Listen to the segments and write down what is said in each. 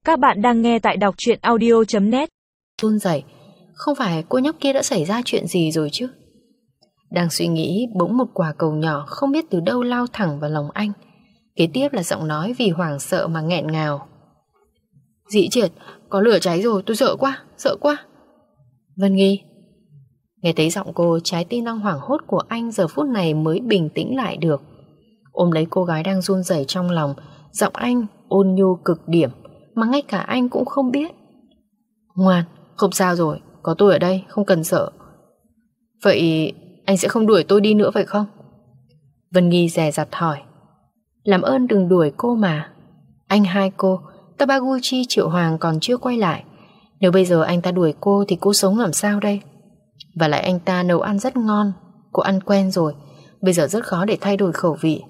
Các bạn đang nghe tại đọc truyện audio.net. Run rẩy, không phải cô nhóc kia đã xảy ra chuyện gì rồi chứ? Đang suy nghĩ, bỗng một quả cầu nhỏ không biết từ đâu lao thẳng vào lòng anh. Kế tiếp là giọng nói vì hoảng sợ mà nghẹn ngào. Dĩ Triệt, có lửa cháy rồi, tôi sợ quá. Vân Nghi. Nghe thấy giọng cô, trái tim đang hoảng hốt của anh giờ phút này mới bình tĩnh lại được. Ôm lấy cô gái đang run rẩy trong lòng, giọng anh ôn nhu cực điểm mà ngay cả anh cũng không biết. Ngoan, không sao rồi, có tôi ở đây, không cần sợ. Vậy anh sẽ không đuổi tôi đi nữa phải không? Vân Nghi dè dặt hỏi. Làm ơn đừng đuổi cô mà. Anh hai cô, Tabaguchi Triệu Hoàng còn chưa quay lại. Nếu bây giờ anh ta đuổi cô thì cô sống làm sao đây? Và lại anh ta nấu ăn rất ngon, cô ăn quen rồi, bây giờ rất khó để thay đổi khẩu vị.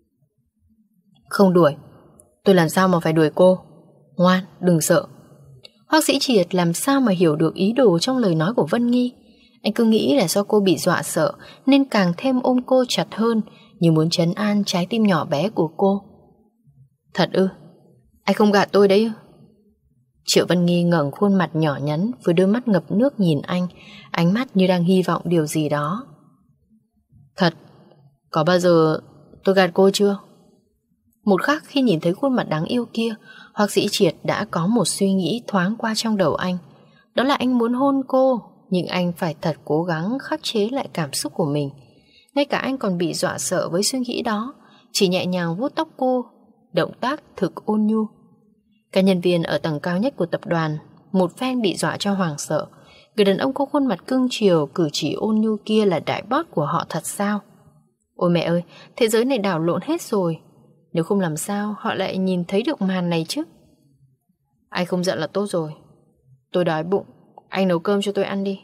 Không đuổi, tôi làm sao mà phải đuổi cô? Ngoan, đừng sợ. Hoắc Dĩ Triệt làm sao mà hiểu được ý đồ trong lời nói của Vân Nghi. Anh cứ nghĩ là do cô bị dọa sợ nên càng thêm ôm cô chặt hơn, như muốn trấn an trái tim nhỏ bé của cô. Thật ư? Anh không gạt tôi đấy ư? Triệu Vân Nghi ngẩng khuôn mặt nhỏ nhắn với đôi mắt ngập nước nhìn anh, ánh mắt như đang hy vọng điều gì đó. Thật, có bao giờ tôi gạt cô chưa? Một khắc khi nhìn thấy khuôn mặt đáng yêu kia, Hoắc Dĩ Triệt đã có một suy nghĩ thoáng qua trong đầu anh. Đó là anh muốn hôn cô, nhưng anh phải thật cố gắng khắc chế lại cảm xúc của mình. Ngay cả anh còn bị dọa sợ với suy nghĩ đó, chỉ nhẹ nhàng vuốt tóc cô, động tác thực ôn nhu. Các nhân viên ở tầng cao nhất của tập đoàn một phen bị dọa cho hoảng sợ. Người đàn ông có khuôn mặt cưng chiều, cử chỉ ôn nhu kia là đại boss của họ thật sao? Ôi mẹ ơi, thế giới này đảo lộn hết rồi. Nếu không làm sao họ lại nhìn thấy được màn này chứ? Anh không giận là tốt rồi. Tôi đói bụng, anh nấu cơm cho tôi ăn đi.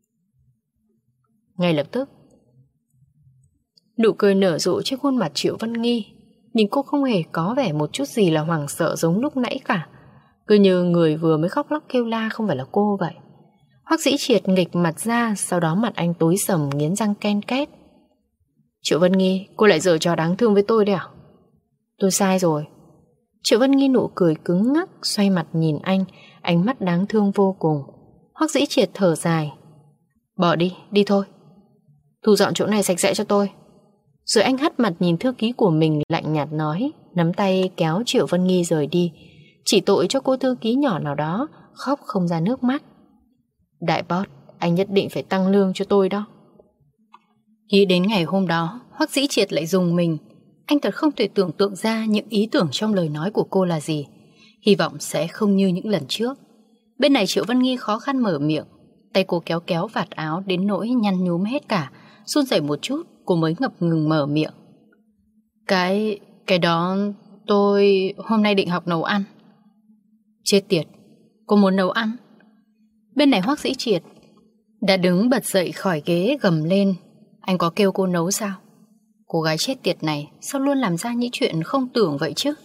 Ngay lập tức, nụ cười nở rộ trên khuôn mặt Triệu Vân Nghi, nhưng cô không hề có vẻ một chút gì là hoảng sợ giống lúc nãy cả. Cứ như người vừa mới khóc lóc kêu la không phải là cô vậy. Hoắc Dĩ Triệt nghịch mặt ra, sau đó mặt anh tối sầm nghiến răng ken két. Triệu Vân Nghi, cô lại giở trò đáng thương với tôi đấy à? Tôi sai rồi. Triệu Vân Nghi nụ cười cứng ngắc, xoay mặt nhìn anh, ánh mắt đáng thương vô cùng. Hoắc Dĩ Triệt thở dài. Bỏ đi, đi thôi. Thu dọn chỗ này sạch sẽ cho tôi. Rồi anh hất mặt nhìn thư ký của mình lạnh nhạt nói, nắm tay kéo Triệu Vân Nghi rời đi. Chỉ tội cho cô thư ký nhỏ nào đó khóc không ra nước mắt. Đại boss, anh nhất định phải tăng lương cho tôi đó. Nghĩ đến ngày hôm đó, Hoắc Dĩ Triệt lại rùng mình. Anh thật không thể tưởng tượng ra những ý tưởng trong lời nói của cô là gì. Hy vọng sẽ không như những lần trước. Bên này Triệu Vân Nghi khó khăn mở miệng. Tay cô kéo kéo vạt áo đến nỗi nhăn nhúm hết cả. Run rẩy một chút cô mới ngập ngừng mở miệng. Cái đó tôi hôm nay định học nấu ăn. Chết tiệt, cô muốn nấu ăn? Bên này Hoắc Dĩ Triệt đã đứng bật dậy khỏi ghế gầm lên. Anh có kêu cô nấu sao? Cô gái chết tiệt này sao luôn làm ra những chuyện không tưởng vậy chứ?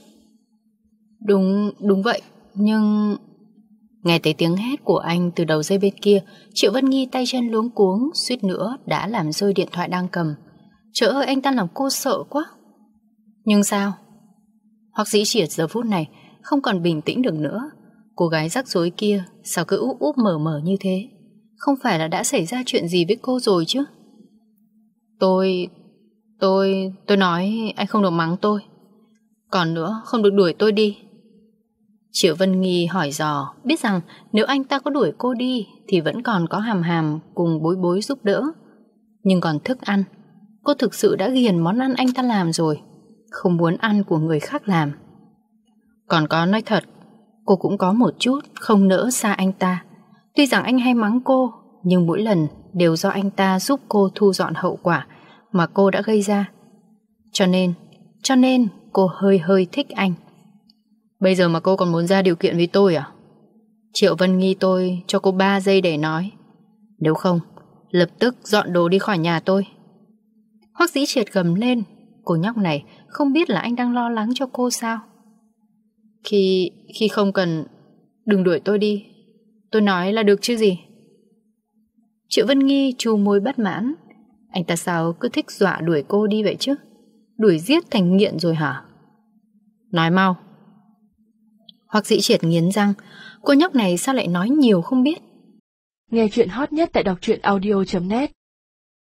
Đúng vậy, nhưng... Nghe thấy tiếng hét của anh từ đầu dây bên kia, Triệu Vân Nghi tay chân luống cuống, suýt nữa đã làm rơi điện thoại đang cầm. Trời ơi, anh ta làm cô sợ quá. Nhưng sao? Hoắc Dĩ Triệt giờ phút này không còn bình tĩnh được nữa. Cô gái rắc rối kia sao cứ úp úp mở mở như thế? Không phải là đã xảy ra chuyện gì với cô rồi chứ? Tôi nói anh không được mắng tôi. Còn nữa, không được đuổi tôi đi. Triệu Vân Nghi hỏi dò, biết rằng nếu anh ta có đuổi cô đi thì vẫn còn có Hàm Hàm cùng Bối Bối giúp đỡ. Nhưng còn thức ăn, cô thực sự đã ghiền món ăn anh ta làm rồi, không muốn ăn của người khác làm. Còn có nói thật, cô cũng có một chút không nỡ xa anh ta. Tuy rằng anh hay mắng cô, nhưng mỗi lần đều do anh ta giúp cô thu dọn hậu quả mà cô đã gây ra. Cho nên cô hơi thích anh. Bây giờ mà cô còn muốn ra điều kiện với tôi à? Triệu Vân Nghi, tôi cho cô 3 giây để nói. Nếu không, lập tức dọn đồ đi khỏi nhà tôi. Hoắc Dĩ Triệt gầm lên. Cô nhóc này không biết là anh đang lo lắng cho cô sao? Khi không cần, đừng đuổi tôi đi. Tôi nói là được chứ gì? Triệu Vân Nghi chu môi bất mãn. Anh ta sao cứ thích dọa đuổi cô đi vậy chứ? Đuổi giết thành nghiện rồi hả? Nói mau. Hoặc Dĩ Triệt nghiến răng, cô nhóc này sao lại nói nhiều không biết. Nghe chuyện hot nhất tại đọc truyện audio.net